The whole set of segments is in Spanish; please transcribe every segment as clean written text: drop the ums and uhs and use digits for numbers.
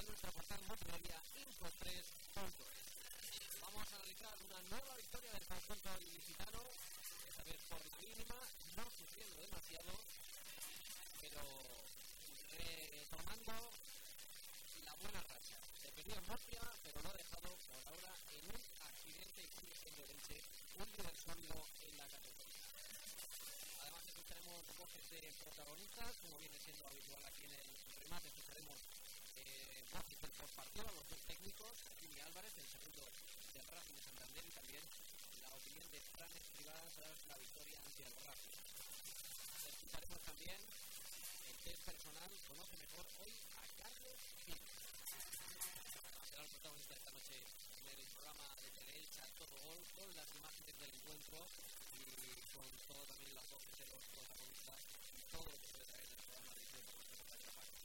en nuestro portal multimedia info3.es. Vamos a analizar una nueva victoria del conjunto ilicitano, esta vez por la mínima, no sufriendo demasiado, pero retomando la buena racha. Se perdió en Murcia, pero lo ha dejado por ahora en un accidente y sigue siendo Elche un líder sólido en la categoría. Además escucharemos voces de protagonistas, como viene siendo habitual aquí en el remate. Escucharemos voces del postpartido, los dos técnicos, Jimmy Álvarez, el segundo del Racing de Santander, y también la opinión de Fran Escribá tras la victoria ante el Racing. Escucharemos también el test personal, conoce mejor hoy a Carlos Gil. Será el protagonista esta noche en el programa de Teleelch a Todo Gol, con las imágenes del encuentro y con todo también las voces de los protagonistas y todo lo que puede traer del programa de por nuestra compañera Paco.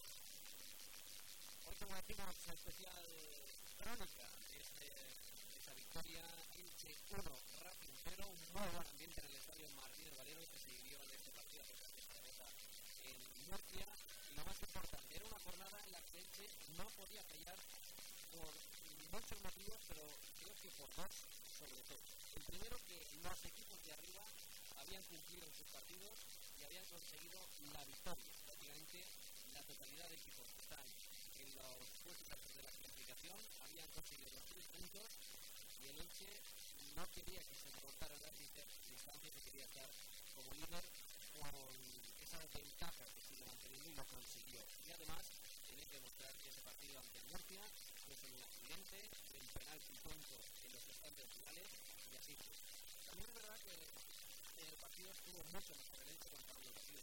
Hoy, como decimos, especial crónica de esa victoria. Elche 1, Racing 0, un muy buen ambiente en el estadio Martínez Valero que se vivió en este partido de esta derrota en Murcia. Y lo más importante, era una jornada en la que Elche no podía fallar por muchos motivos, pero creo que por dos sobre todo. El primero, que los equipos de arriba habían cumplido en sus partidos y habían conseguido la victoria. Prácticamente la totalidad de equipos que están en los puestos de la clasificación habían conseguido los 3 puntos y el Elche no quería que se recortaran las distancias y quería estar como líder con esa ventaja que sigue manteniendo y lo consiguió. Y además tenía que demostrar que ese partido ante el Murcia fue solo un accidente, el penalti punto en los instantes finales y así fue. También es verdad que el partido estuvo mucho mejor el Elche contra los partidos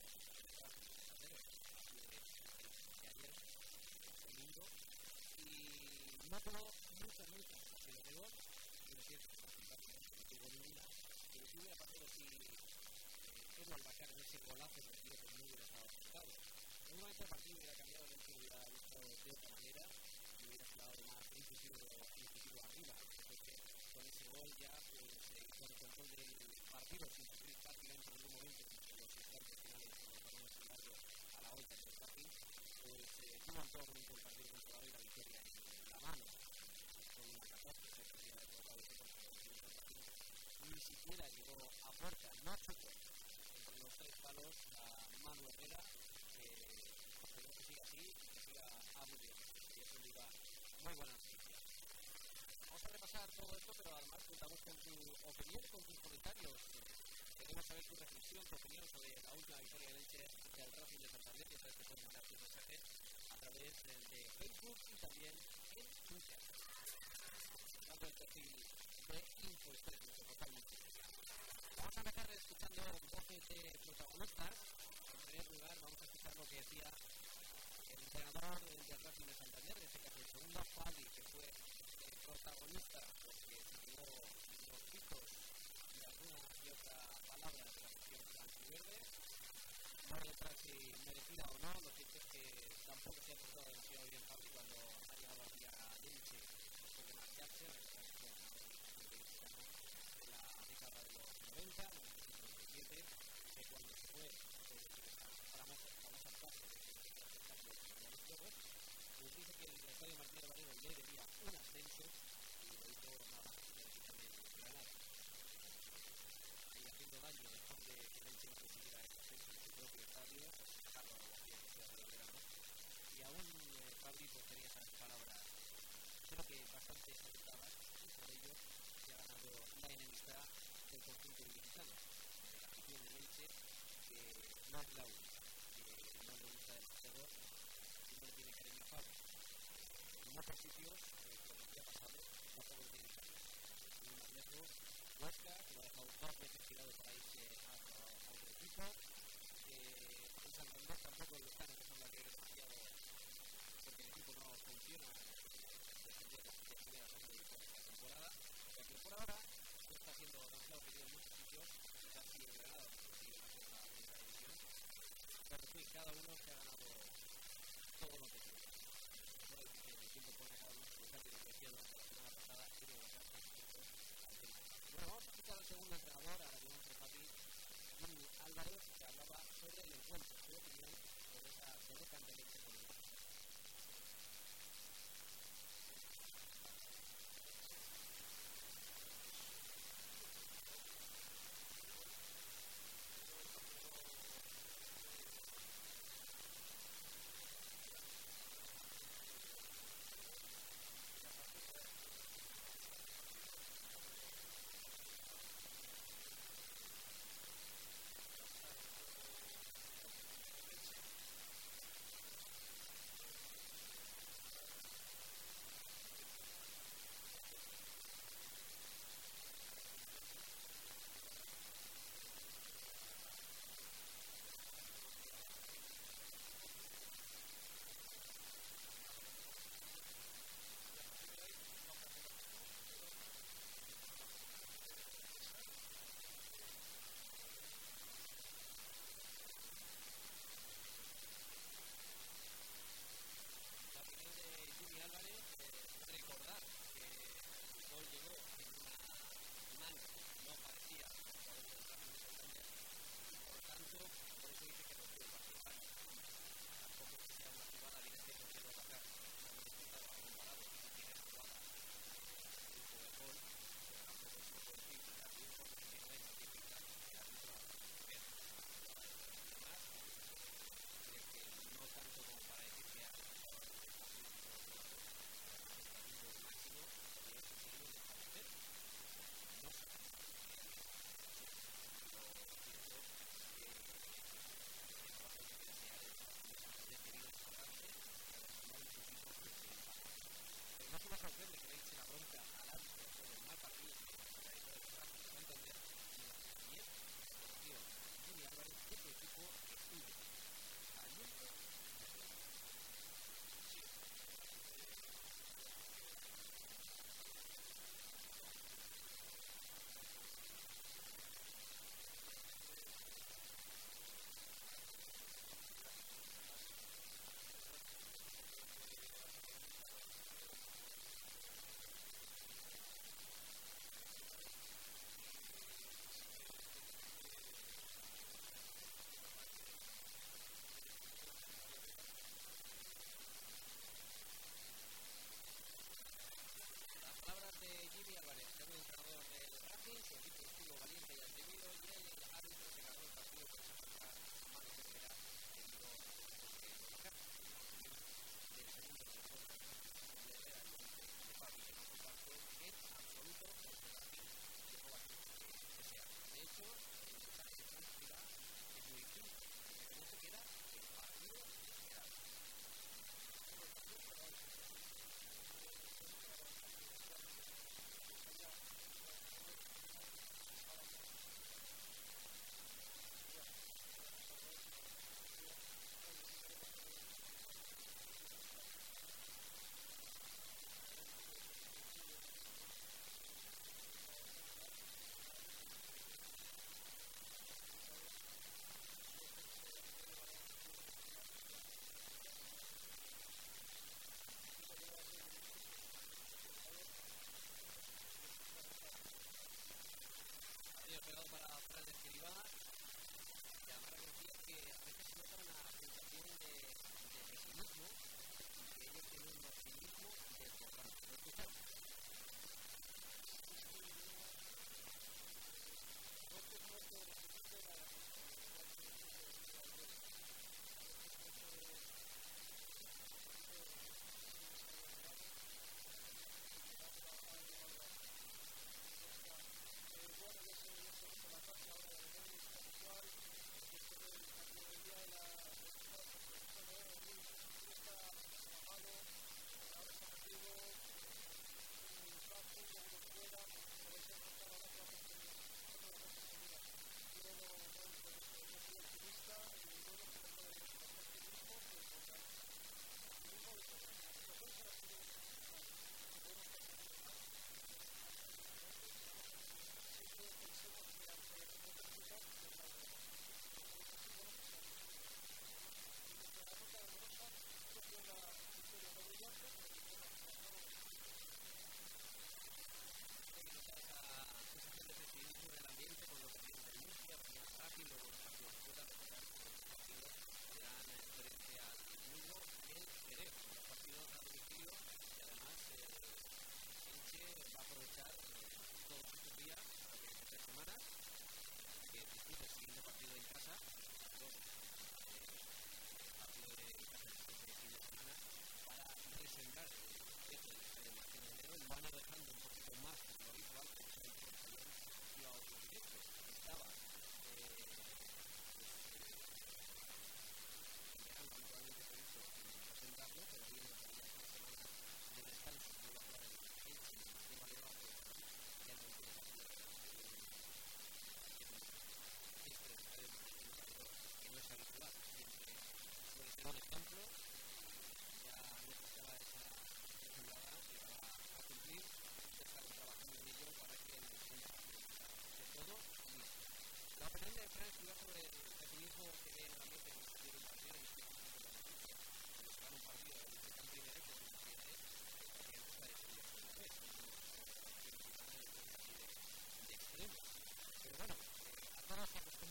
de ayer, domingo, y no tuvo muchas ocasiones de gol, y lo cierto es que no tuvo ninguna, pero si hubiera pasado si Eduardo Bacar en ese golazo partido que no hubiera estado afectado. En un momento el partido hubiera cambiado, el Elche hubiera visto de otra manera y hubiera quedado más inclusivo arriba, porque con ese gol ya con el control del partido sin sufrir prácticamente en ningún momento en los instantes finales con los balones largos a la vuelta del Racing, pues tuvo en todo momento el partido controlado y la victoria en la mano con una catástrofe que podría haber provocado ese partido. Ni siquiera llegó a puerta, no chocó entre los 3 palos a Manu Herrera, que espero que siga así y que siga muy bien, y eso le da muy buena noticia. Vamos a repasar todo esto, pero además contamos con tu opinión, con tus comentarios. Queremos saber tu reflexión, tu opinión sobre la última victoria del Elche ante el Racing de Santander, que sabes que puedes mandar tus mensajes a través de Facebook y también en Twitter. Dando el perfil de Info3, nuestro portal multimedia. Vamos a empezar escuchando voces de protagonistas. En primer lugar, vamos a escuchar lo que decía el entrenador del Racing de Santander, en este caso el segundo, Fabri, que fue protagonista, porque se llevó los picos y alguna y otra palabra de la cuestión blanquiverde. No detrás si merecida o no, lo cierto es que tampoco se ha portado demasiado bien Fabri cuando ha llegado aquí a Elche después de marcharse, de la década de los 90, de los 97, de cuando se fue, famosa frase de que el espectáculo de los juegos, pues dice que el estadio Martínez Valero le debía un ascenso y lo hizo nada más que quitarle el Granada. Ahí haciendo daño después de que el Elche no consiguiera el ascenso en su propio estadio, pues sacarlo a la ciudad de verano. Y aún Fabri pues tenía esas palabras, creo que bastante acertadas, y por ello se ha ganado la enemistad del conjunto ilicitano, de la afición del Elche, que no es la única, que no le gusta el jugador y no le tiene cariño a Fabri. En otros sitios, como ya ha pasado, tampoco le tiene cariño. En un más lejos, Huesca, que lo ha dejado 2 veces tirado para irse a otro equipo. En Santander tampoco lo están empezando a querer demasiado porque el equipo no funciona defender las primeras o esta temporada. Ya que por ahora está siendo demasiado querido en muchos sitios, quizás sí el Granada porque sigue la primera división. Pero sí, cada uno se ha ganado todo lo que tiene. Por el que el tiempo pone a cada uno su lugar, y lo que decía durante la semana pasada, tiene que ganar tantos puntos al final. Bueno, vamos a escuchar al segundo entrenador, a León Trepati, Jimmy Álvarez, que hablaba sobre el encuentro, su opinión sobre esa derrota ante el Elche.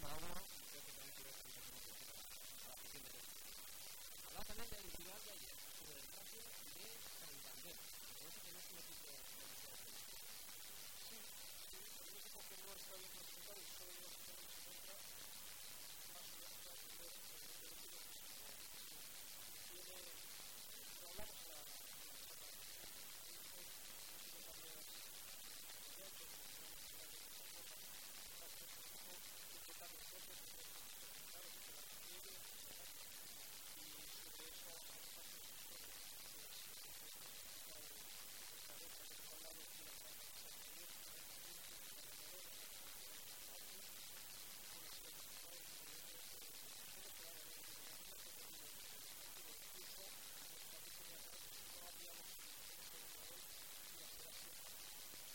Pablo, creo que también quiero cambiar como que a la afición de los. Hablaba también del rival de ayer, sobre el Racing de Santander. Parece que no es un equipo demasiado bueno. Sí, un equipo que no está bien clasificado y solo lleva 7 goles en contra, más o menos para entender el equipo que tiene, lo hablamos en la charla de gestión, consigue varios ascensos, consigue varios ascensos, va a ser un equipo que toca los golpes de tres posiciones clave, que la consigue y que ataque. Y sobre eso avanzarse sus historias, porque está el Cadeta del otro lado, que la jugada que está bien, que está en la frente, que está ganador, está convencido de su Racing, tiene 7 resultados, evidentemente solo se va a ganar el Racing, que ha perdido el partido, incluso nos parece muy raro que no habríamos tenido un segundo gol y las cosas siguen pasando.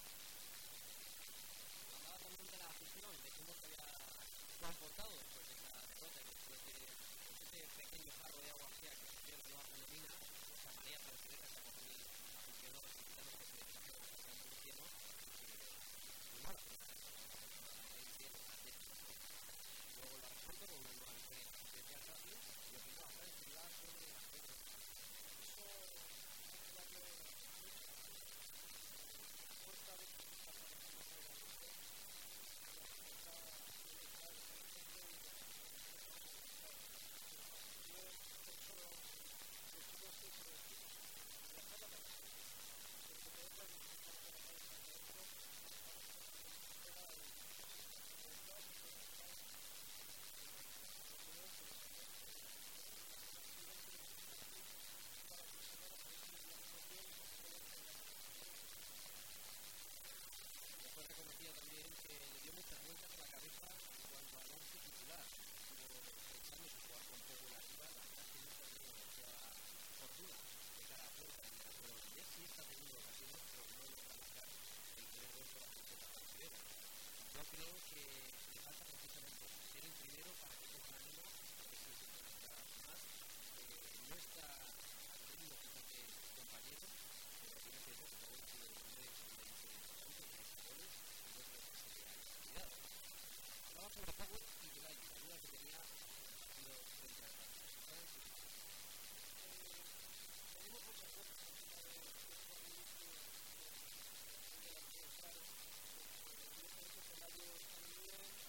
Hablaba también de la afición, de cómo se había comportado después de esa derrota y después de ese pequeño jarro de agua fría que sufrió la nueva femenina, esa María Pérez, esa por mí aficionó felicitando que se deshació de esa gran cristiano y nada, pues ahí tiene la décima. Luego la resuelto con una nueva victoria frente al Racing y lo que iba a hacer es tirar sobre la gente. Eso hay que darle mucha paciencia. La puerta de que se está trabajando alrededor de y la puerta suele estar en el fondo y los equipos no tenemos resultados. Pero también solo decir esto y quiero decir, en la tabla me refiero, independientemente de los resultados de la tabla están dentro, estamos en una situación que juega el octavo puesto de la tabla. Yo creo que dependemos de la situación que nos encontremos un par de semanas a ver si lo hacemos bien y cuando vuelva a la competición estamos en la tabla. Después reconocía también que le dio muchas vueltas a la cabeza en cuanto al once titular. Estuvo pensando si jugar con Pedro arriba, la verdad es que nunca ha tenido demasiada fortuna de cara a puerta en el arquero holandés. Sí está teniendo ocasiones, pero no logra marcar el primer gol por la puerta brasileña. Yo creo que le falta precisamente ser el primero para que coja ánimo, que sí se puede esperar más. No está al ritmo quizá que sus compañeros, pero tiene que ser como ha sido el hombre realmente importante, que hace goles y no creo que se le haya olvidado. Hablaba sobre Power y de la duda que tenía en el partido frente al Racing. ¿Cuál es su opinión? Le dimos muchas vueltas al tema de Jordi con aquel delantero raro, porque evidentemente Pelayo está muy bien,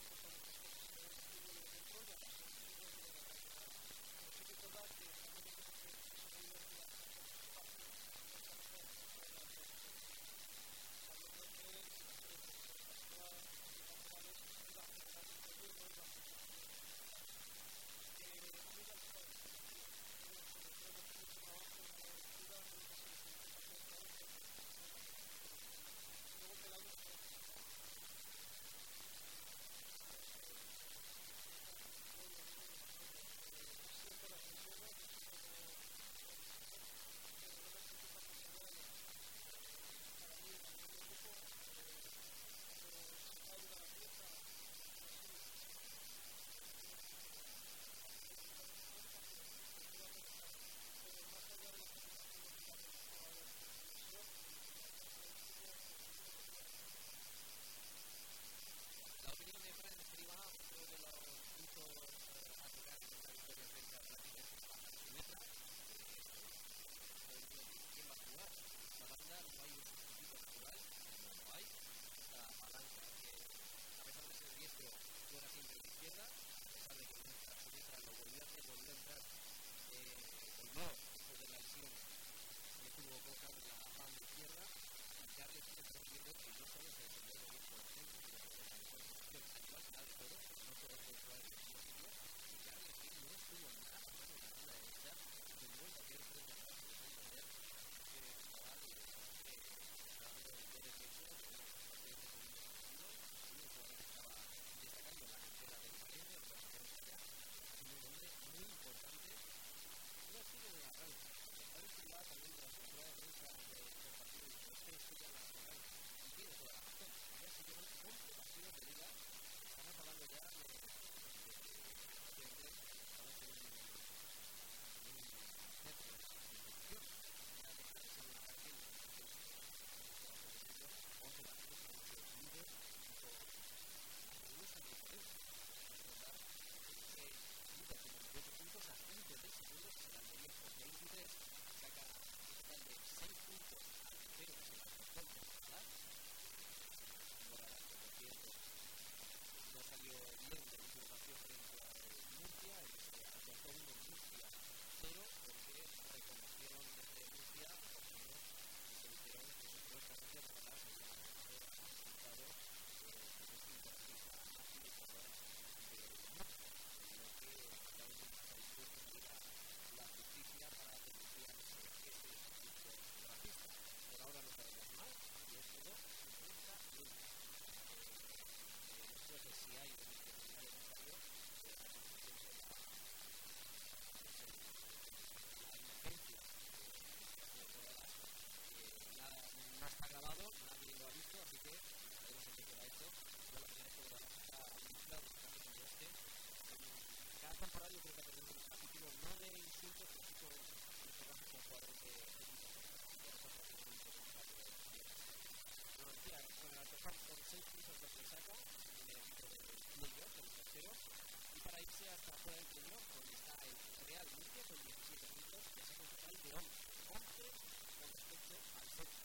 6 puntos los que saca en el equipo del playoff, el tercero, y para irse hasta fuera del playoff, donde está el Real Murcia con 17 puntos, que saca un total de 11 con respecto al sexto.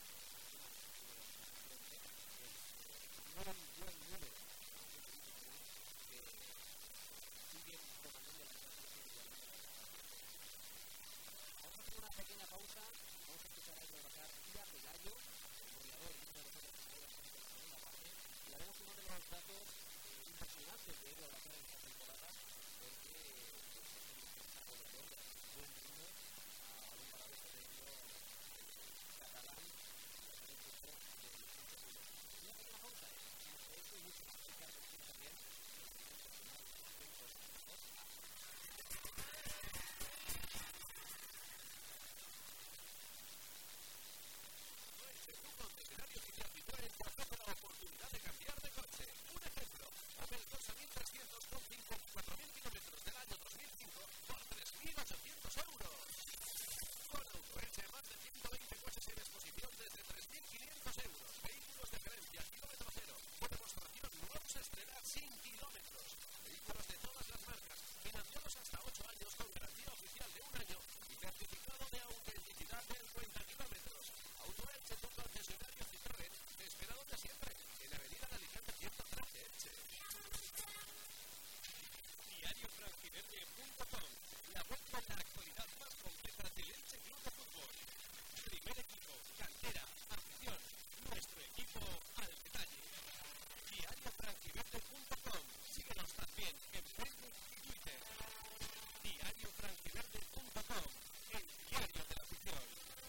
Un buen número, que siguen comandando la vamos a hacer una pequeña pausa, vamos a escuchar a trabajar Tía Pelayo, el goleador y uno de los otros jugadores de la segunda parte, y haremos uno de los datos impresionantes de Edu Abascal en esta temporada, porque es el defensa goleador de buen ritmo a balón parado está teniendo el catalán en el equipo del Centro Público. Una pequeña pausa, esto y mucho más cerca también un concesionario oficial Citroën te ofrece la oportunidad de cambiar de coche. Un ejemplo, Opel Corsa 1300 con 54.000 kilómetros del año 2005 por 3.800 euros. Con Autoelche, más de 120 coches en exposición desde 3.500 euros. Vehículos de gerencia, kilómetro cero. Por demostración, nuevos estrenar sin kilómetros. Vehículos de todas las marcas, financiados hasta 8 años con garantía oficial de 1 año y certificado de autenticidad del 50 kilómetros. Autoelche, tu concesionario Citroën, te espera donde siempre, en la avenida de Alicante 113 Elche. DiarioFranquiverde.com, la web con la actualidad más completa del Elche Club de Fútbol. Primer equipo, cantera, afición, nuestro equipo al detalle. DiarioFranquiverde.com, síguenos también en Facebook y Twitter. DiarioFranquiverde.com, el diario de la afición.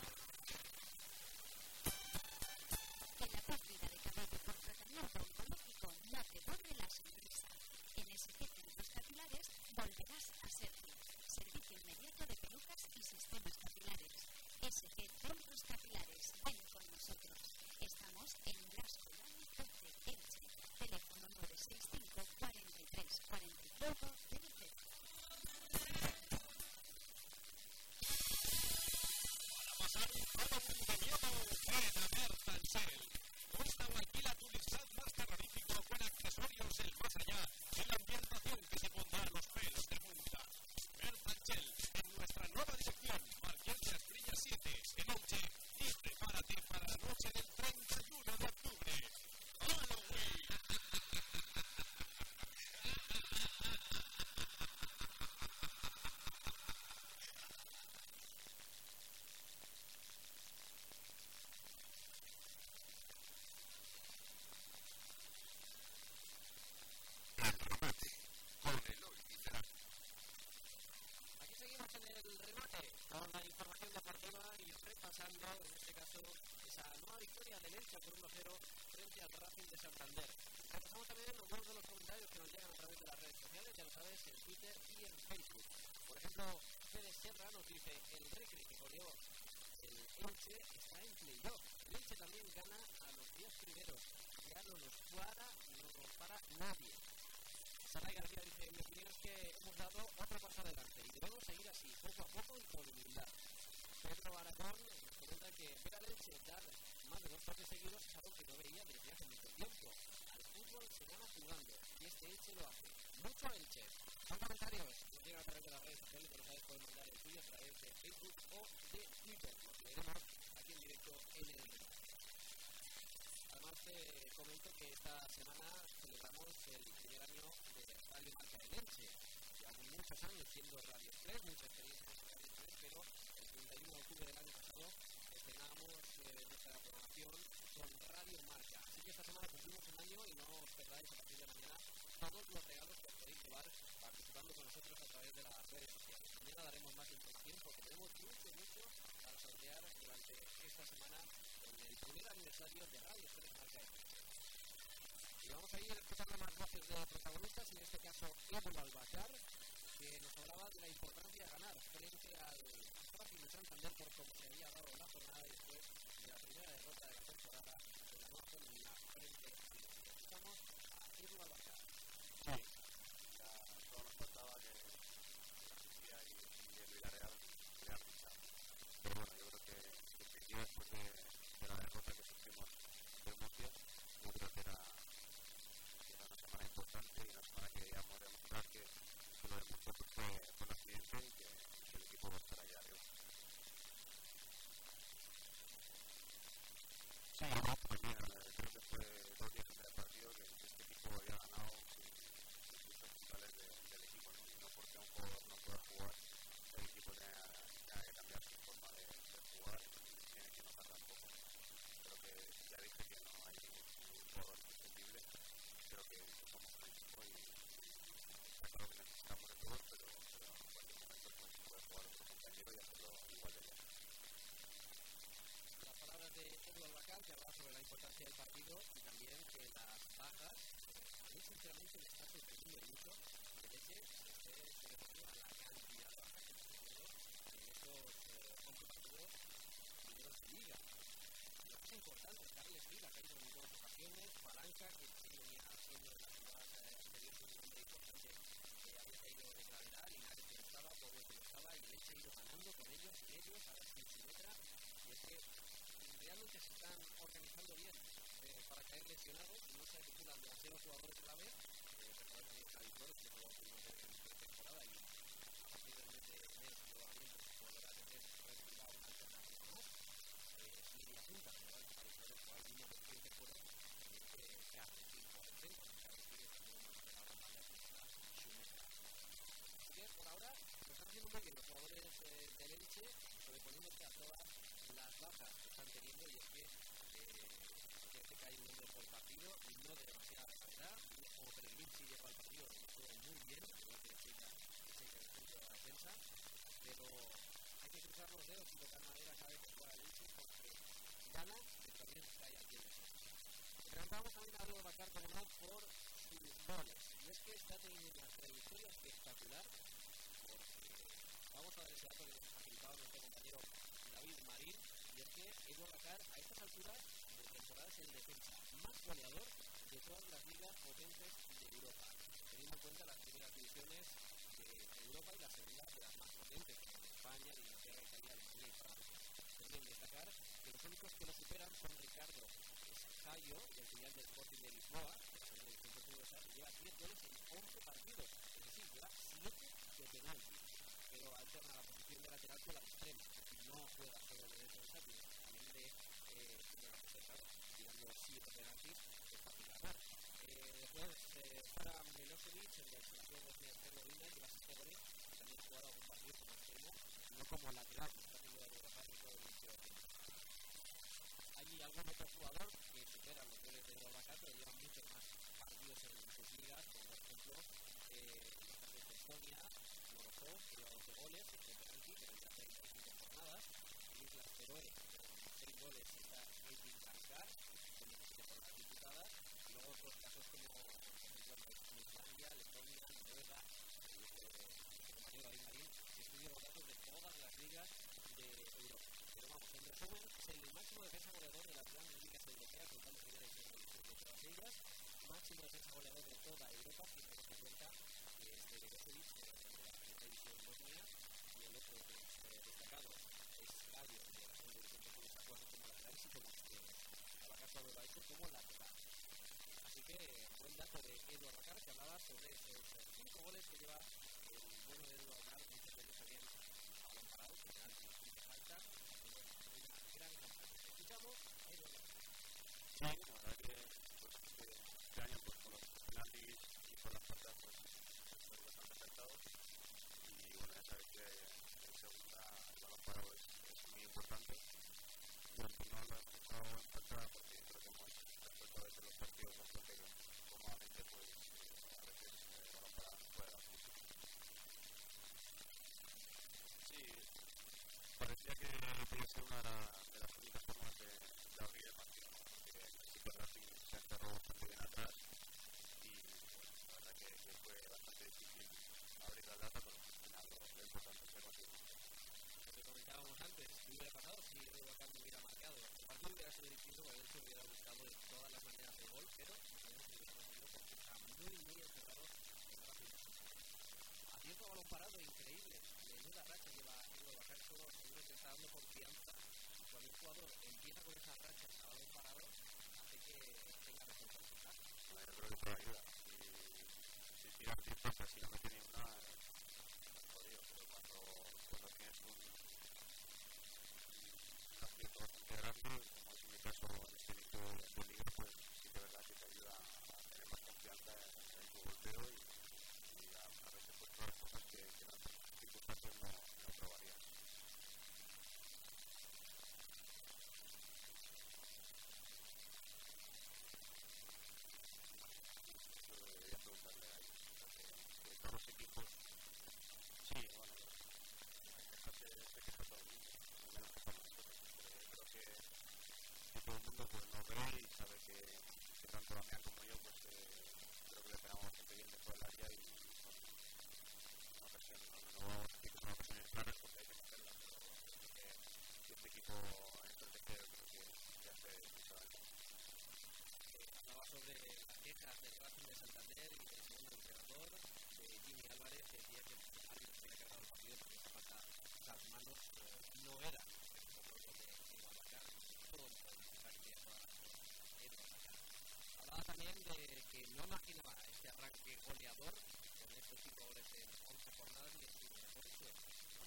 Que la pérdida de cabello por tratamiento oncológico no te borre la sonrisa. En SG Centros Capilares volverás a ser tú. Servicio inmediato de pelucas y sistemas capilares. SG Centros Capilares, ven con nosotros. Estamos en Blasco Llano 12, Elche. Teléfono 965 43 45 00. Para pasar un Halloween de miedo, ven a Mertansel. Cuesta o alquila tu Nissan más terrorífico con accesorios el más allá y la ambientación que se pondrá a los pelos de punta. Mertansel, en nuestra nueva dirección, Marqués de Asprilla 7, en Elche, y prepárate para la noche del 31 de octubre. ¡Halloween! El remate con Eloy Lizarán. Aquí seguimos en el remate con la información deportiva y repasando, en este caso, esa nueva victoria del Elche por 1-0 frente al Racing de Santander. Repasamos también algunos de los comentarios que nos llegan a través de las redes sociales, ya lo sabes, en Twitter y en Facebook. Por ejemplo, Fede Serra nos dice: el Recre que goleó el Elche está en playoff. El Elche también gana a los 10 primeros. Ya no nos para nadie. Saray García dice: mi opinión es que hemos dado otro paso adelante y debemos seguir así, poco a poco y con humildad. Pedro Aragón nos comenta que ver al Elche dar más de 2 pases seguidos es algo que no veía desde hace mucho tiempo. Al fútbol se gana jugando y este Elche lo hace. Mucho Elche. Son comentarios que nos llegan a través de las redes sociales, que nos sabes, pueden mandar el tuyo a través de Facebook o de Twitter. Los leeremos aquí en directo en el debate. Además te comento que esta semana celebramos el primer año de Radio Marca de Elche. Llevamos muchos años siendo Radio Express, mucha experiencia en Radio Express, pero el 31 de octubre del año pasado estrenamos nuestra programación con Radio Marca. Así que esta semana cumplimos un año y no os perdáis a partir de mañana todos los regalos que os podéis llevar participando con nosotros a través de las redes sociales. Mañana daremos más información porque tenemos mucho para sortear durante esta semana en el primer aniversario de Radio Express Marca. Y vamos a ir escuchando más voces de protagonistas, en este caso Edu Abascal, que nos hablaba de la importancia de ganar frente al Racing de Santander por cómo se había dado la jornada después de la primera derrota de la temporada de la nueva femenina frente a Elche. Escuchamos a Edu Abascal. Sí, ya todo nos faltaba que la Sofía y el Villarreal hubieran luchado. Pero bueno, yo creo que después de la derrota que sufrimos del Murcia, yo creo que era partido y también que las bajas, a mí sinceramente me está sorprendiendo mucho que Leche se esté sobreponiendo a la cantidad de bajas que está teniendo en estos 11 partidos primeros de liga. Lo que es importante es Carles Vila, que ha ido en dos ocasiones, Palanca, que sí venía haciendo en las temporadas anteriores un nombre importante, había caído de gravedad, Linares que no estaba, Pueblo que no estaba, y Leche ha ido ganando con ellos, sin ellos, ahora sin Simetra, y es que realmente se están organizando bien para caer lesionados, no se acumulan demasiados jugadores a la vez. Recordad también Javi Flores, que jugó uno de temporada y a partir del mes de enero se va bien, pues volverá a tener una alternativa más. Media punta, ¿verdad? Javi Flores fue el mismo que fuera que hace 5 al centro, que hace 5 más de la banda de la Xumeta. Así que por ahora lo están haciendo muy bien los jugadores de Elche, sobreponiéndose a todas las bajas que están teniendo, y es que se cae un hombre por partido y no de demasiada gravedad. Como Pellegrín sí llegó al partido, lo hizo muy bien, igual que Checa en el centro de la defensa, pero hay que cruzar los dedos y tocar madera cada vez que juega el Elche, porque gana, pero también cae aquí en el centro. Levantamos también a Edu Bakar, como no, por sus goles, y es que está teniendo una trayectoria espectacular, porque vamos a ver ese dato que nos ha facilitado nuestro compañero David Marín, y es que Edu Bakar a estas alturas de temporada es el defensa más goleador de todas las ligas potentes de Europa, teniendo en cuenta las primeras divisiones de Europa y las segundas de las más potentes, como España, Inglaterra, Italia, Alemania y Francia. También destacar que los únicos que lo superan son Ricardo Escayo, el filial del Sporting de Lisboa, que es el equipo portuguesa, que lleva 10 goles en 11 partidos, es decir, lleva 7 de penalti, pero alterna la posición de lateral con la extrema, es decir, no juega solo de defensa, también de claro, tirando 7 penaltis es fácil ganar. Después para Milosevic, el del selección de Herzegovina, lleva 7 goles y también ha jugado algún partido como extremo, no como lateral, como está haciendo de bajar y todo el inicio de tiempo. Hay algún otro jugador que supera los goles de Bacar, pero lleva muchos más partidos en sus ligas, como por ejemplo los casos de Estonia, Morozov, que lleva 12 goles, 7 penalti, pero ya 35 jornadas, Islas Feroe, con 6 goles, está Eitin Kankar, con 17 jornadas disputadas, y luego otros casos como, por ejemplo, Islandia, Letonia, Noruega, el compañero David Marín, que estudia los datos de todas las ligas de Europa. Pero vamos, en resumen, es el máximo defensa goleador de las grandes ligas europeas, contando primera y segunda división de todas ellas, máximo defensa goleador de toda Europa, si tenemos en cuenta que este Milosevic de la primera división bosnia, y el otro que es destacado es Cayo, de la segunda división portuguesa, jugando como lateral y como extremo. Abacar solo lo ha hecho como lateral. Así que buen dato de Edu Bakar, que hablaba sobre esos 5 goles que lleva el bueno de Edu Bakar, muchos de ellos también a balón parado, que penalti y falta, haciendo una gran campaña. Escuchamos a Edu Bakar. Sí, la verdad que pues, este año pues, con los penaltis y por las faltas pues son bastante acertados, y bueno, ya sabéis que en segunda el balón parado es muy importante, y aunque no lo hemos echado en falta porque creo que hemos resuelto a veces los partidos bastante cómodamente, pues a veces el balón parado nos puede dar mucho. Sí, parecía que podía ser una de las únicas formas de abrir el partido, ¿no? Porque el equipo de Racing se encerró bastante bien atrás y bueno, la verdad que fue bastante difícil abrir la lata, pero al final lo importante es que conseguimos. Lo que comentábamos antes, ¿qué hubiera pasado si Edu Bakar no hubiera marcado? El partido hubiera sido distinto, porque él se hubiera buscado de todas las maneras el gol, pero no sabemos si hubiera conseguido porque está muy encerrado en Racing. Haciendo balón parado, increíble. Menuda racha lleva Edu Bakar, solo seguro que está dando confianza, y cuando un jugador empieza con esas rachas a balón parado, hace que tenga mejor resultado. Bueno, yo creo que todo ayuda, y si tiras 10 pasas y no mete ni una, jodido, pero cuando tienes un acierto bastante grande, como es en mi caso en este inicio de liga, pues sí que es verdad que te ayuda a tener más confianza en tu golpeo, y a veces pues todas las cosas que en otras circunstancias no probarías. Eso debería preguntarle a ellos, porque todos los equipos, sí, bueno, se queja todo el mundo, al menos que estamos nosotros, pero yo creo que todo el mundo pues nos ve y palabras del Racing de Santander y del segundo entrenador, de Jimmy Álvarez, que decía que el árbitro se había cargado el partido porque esa falta las manos no era el control de Edu Abakar, todo el necesario que todas las cosas Edu Abakar. Hablaba también de que no imaginaba este arranque goleador con estos 5 goles en 11 jornadas y en su mejor suerte.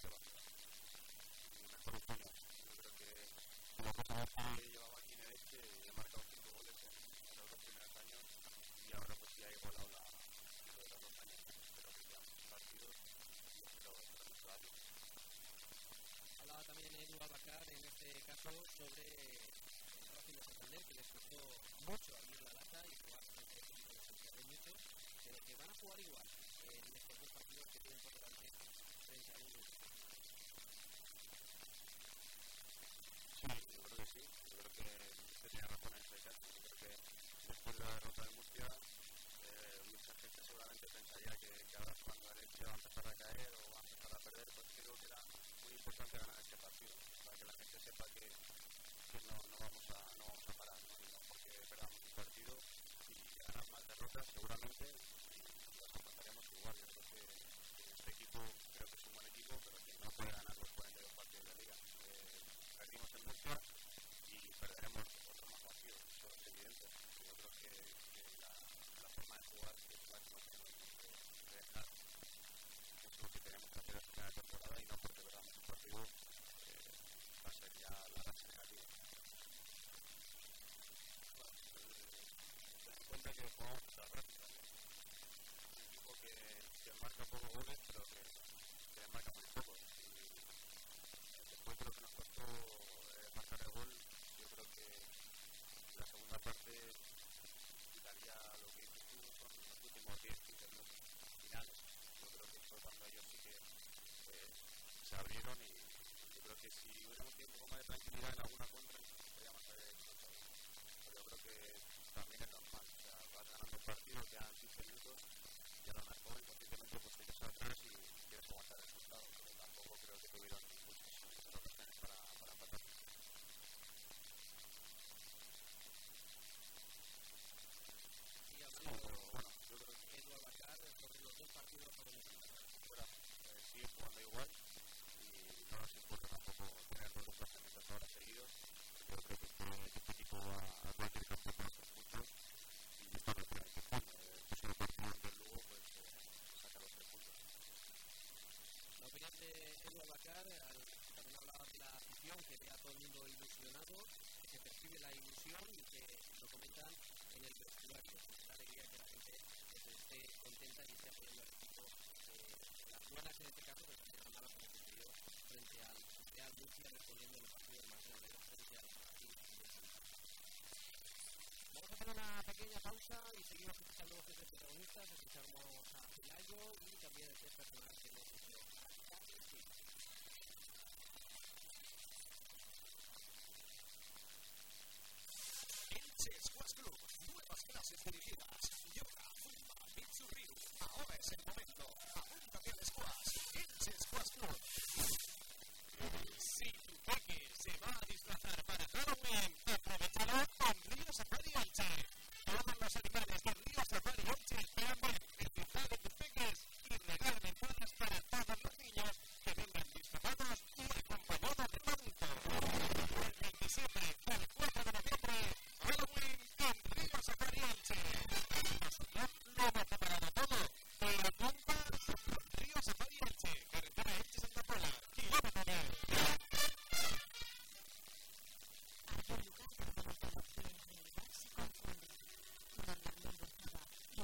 Mejor otoño. Yo creo que como cosa que llevaba aquí en el Elche y he marcado 5 goles en los 2 primeros años y ahora pues ya he igualado lo de los 2 años. Espero que sean partidos y espero mejorarlo. Hablaba también Edu Abakar en este caso sobre el Racing de Santander, que les costó mucho abrir la lata y jugar frente a equipos de Santiago mucho, pero que van a jugar igual en estos 2 partidos que tienen por delante frente a uno. Sí, yo creo que sí. Yo creo que usted tiene razón en este caso. Yo creo que después de la derrota de Murcia, mucha gente seguramente pensaría que ahora cuando el Elche va a empezar a caer o va a empezar a perder, pues creo que era muy importante ganar este partido, para que la gente sepa que no vamos a parar, ¿no? Y no porque perdamos un partido y ganar más derrotas seguramente y las afrontaremos igual. Yo creo que este equipo creo que es un buen equipo, pero que no puede ganar los 42 partidos de la Liga. Perdimos en Murcia y perderemos otros más partidos, eso es evidente. Yo creo que la forma de jugar es la que no tenemos que dejar. Eso es lo que tenemos que hacer al final de temporada y no porque perdamos un partido va a ser ya la racha negativa. Ten en cuenta que jugamos contra el Racing también. Un equipo que marca pocos goles, pero que marca muy pocos. Después de lo que nos costó marcar el gol, yo creo que la segunda parte quitaría lo que dices tú, son los últimos 10-15 minutos finales. Yo creo que fue cuando ellos sí que se abrieron y yo creo que si hubiéramos tenido un poco más de tranquilidad en alguna contra, podríamos haber hecho todo. Pero yo creo que también es normal, o sea, vas ganando el partido, quedan 15 minutos y a lo mejor inconscientemente pues te echas atrás y quieres aguantar el resultado, pero tampoco creo que tuvieron muchas ocasiones para empatar. Y hablando bueno, yo creo que Edu Abakar sobre los 2 partidos sobre el fuera, sigue jugando igual y no nos importa tampoco tener 2 desplazamientos ahora seguidos, porque yo creo que este equipo va a cualquier campo con otros muchos y esto no tiene que ser. Pues el partido del Lugo pues saca los 3 puntos. La opinión de Edu Abakar, también hablaba de la afición, que ve a todo el mundo ilusionado, que se percibe la ilusión y que lo comentan en el vestuario, la alegría que la gente esté contenta y esté apoyando al equipo, las buenas en este caso, pero también las malas como sucedió frente al Real Murcia, respondiendo en el partido del Marcelo frente al Racing de Santander. Vamos a hacer una pequeña pausa y seguimos escuchando voces de protagonistas, escuchamos a Pelayo y también el test personal que hemos hecho a Carlos Gil. Elche Squash Club, nuevas clases dirigidas, yoga, zumba, Mitsu-Ryu, ahora es el momento, apúntate al squash, Elche Squash Club. Si tu peque se va a disfrazar para Halloween, aprovechalo con Río Safari Elche. Todos los animales de Río Safari Elche esperan ver el disfraz de tus peques y regalan entradas para todos los niños que vengan disfrazados y acompañados de adultos. El 27 al 4 de noviembre, Halloween en Río Safari Elche. Nosotros lo hemos preparado todo. Te lo compras Río Safari Elche, carretera Elche Santa Pola, kilómetro 10. Hay un lugar donde los que en realidad se confunden, donde el mundo estaba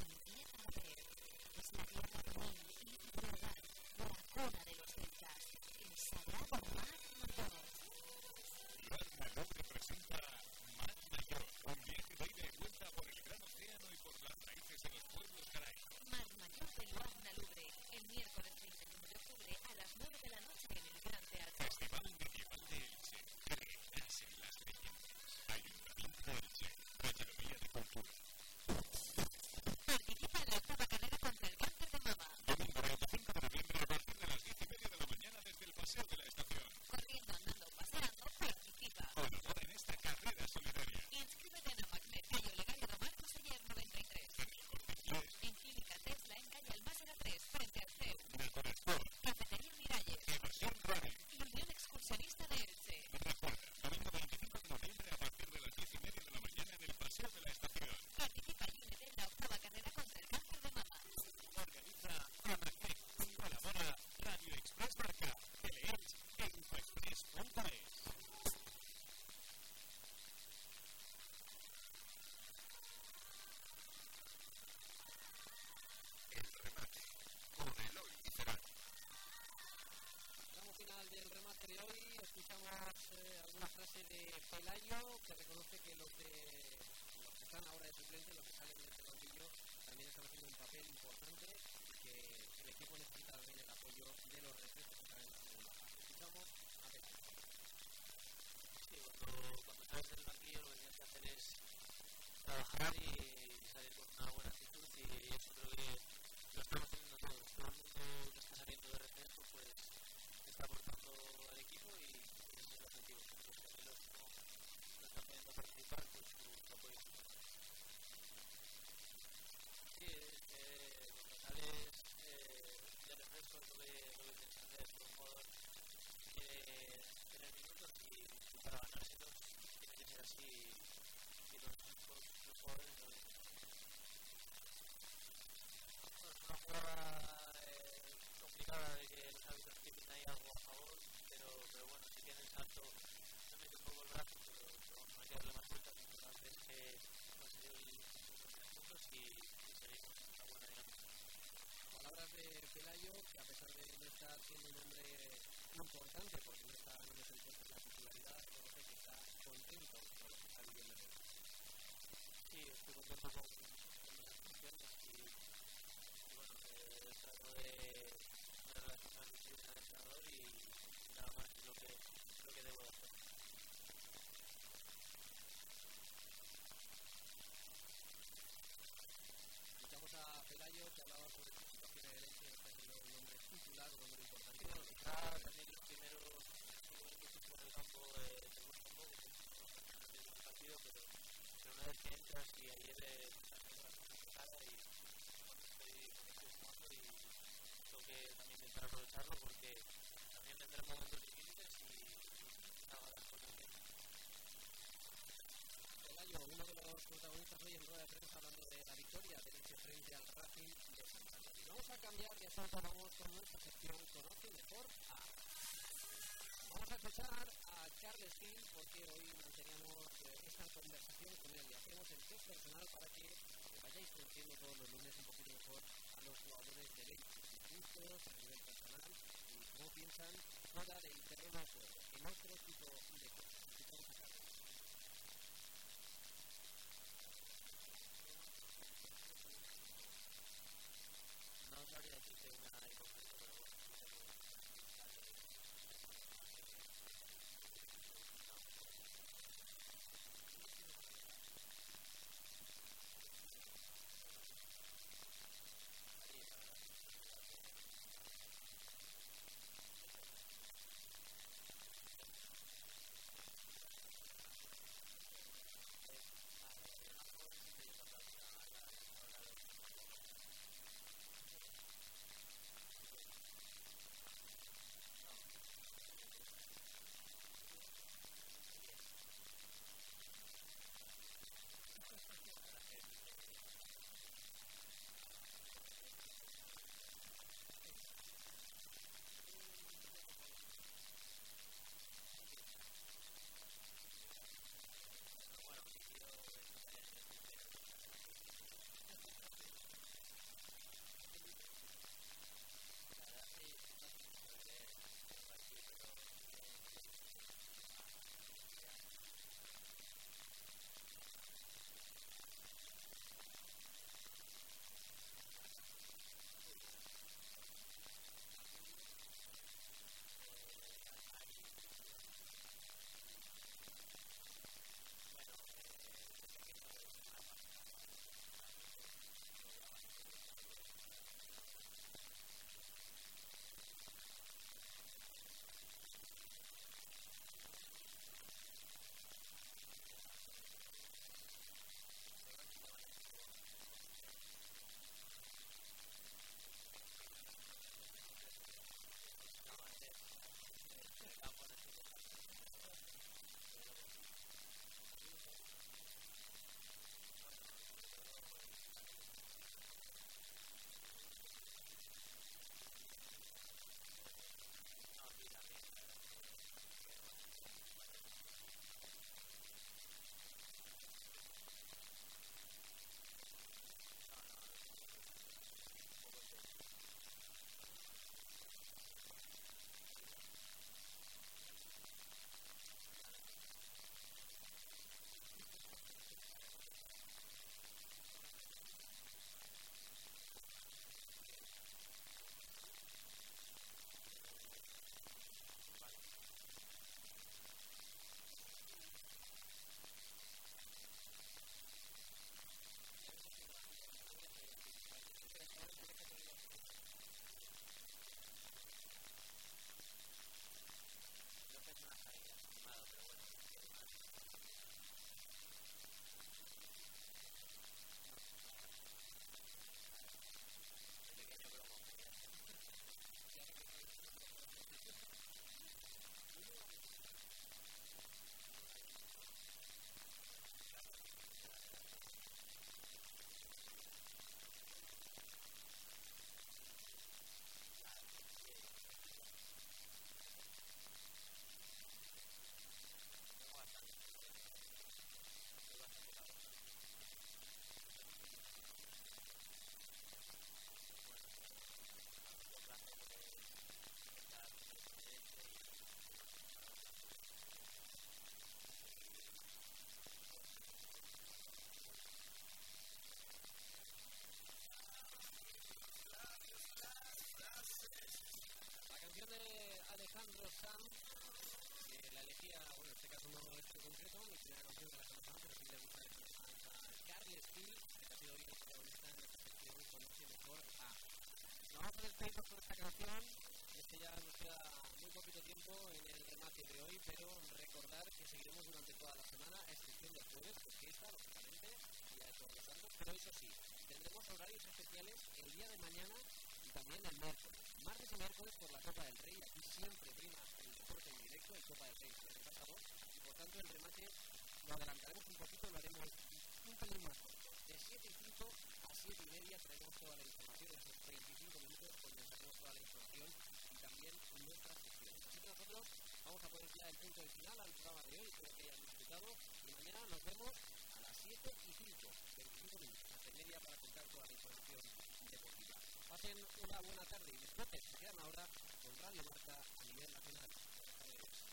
suplentes, los que salen de este banquillo, también están haciendo un papel importante y que el equipo necesita también el apoyo de los refuerzos que están en la segunda parte. Escuchamos a Pelayo. Sí, cuando sales del banquillo lo que tienes que hacer es trabajar y salir con una buena actitud, y eso creo que lo estamos teniendo todos. Todo el mundo que está saliendo de refuerzo pues está aportando al equipo, y ese es el objetivo. Los gemelos no están pudiendo participar, pues su apoyo. Sí, cuando sales de refuerzo lo que tienes que hacer es un jugador que tener minutos, y para ganárselos tiene que ser así, y los jugadores lo ven. Bueno, es una jugada complicada de que los árbitros tienen ahí algo a favor, pero bueno, si tiene el salto se mete un poco el brazo, pero no hay que darle más vueltas. Lo importante es que conseguir los 3 puntos y seguimos una buena dinámica. Palabras de Pelayo, que a pesar de no estar siendo un hombre importante, porque no es el puesto de la titularidad, reconoce que está contento con lo que está viviendo. Sí, estoy contento con las funciones, y bueno, trato de relacionar bien al entrenador, y nada más es lo que debo de hacer. Escuchamos a Pelayo, que hablaba sobre su situación en el Elche, que está siendo un hombre titular, un hombre importante. Sí, bueno, quizás también los primeros 5 minutos en el campo te cuesta un poco, porque no estás haciendo el partido, pero una vez que entras, y ayer también las cosas de cara, y bueno, estoy jugando, y tengo que también intentar aprovecharlo, porque también vendrán momentos difíciles, y hago las cosas bien. Pelayo, uno de los protagonistas hoy en rueda de prensa, hablando de la victoria del Elche frente al Racing de Santander. Y vamos a cambiar de asunto, vamos con nuestra sección Conoce Mejor a... Vamos a escuchar a Charles Gil, porque hoy manteníamos esta conversación con él, y hacemos el test personal para que vayáis conociendo todos los lunes un poquito mejor a los jugadores de Elche, sus gustos a nivel personal y cómo piensan fuera del terreno de juego, en otro tipo de cosas. Escuchamos a Carlos. No sabría decirte una en concreto, pero bueno, Sam, la elegía, bueno, en este caso no es en concreto, mi primera canción de la semana pasada, pero sí le gusta a Carles Gil, que ha sido hoy el protagonista en esta sección Conoce Mejor A. Nos vamos a despedir por esta canción, es que ya nos queda muy poquito tiempo en el remate de hoy, pero recordar que seguiremos durante toda la semana, a excepción del jueves, pues fiesta, lógicamente, día de Todos los Santos, pero eso sí, tendremos horarios especiales el día de mañana y también el miércoles. Martes y miércoles por la Copa del Rey, aquí siempre prima el deporte en directo, el Copa del Rey, el pasador, y por tanto el remate lo adelantaremos un poquito, lo haremos un pelín más corto. De 7 y 5 a 7 y media traemos toda la información, en esos 25 minutos condensaremos toda la información y también nuestras secciones. Así que nosotros vamos a poner ya el punto de final al programa de hoy, espero que hayan disfrutado y mañana nos vemos a las 7 y 5, 25 minutos, hasta media para contar toda la información deportiva. Pasen una buena tarde y disfruten, se quedan ahora con Radio Marca a nivel nacional.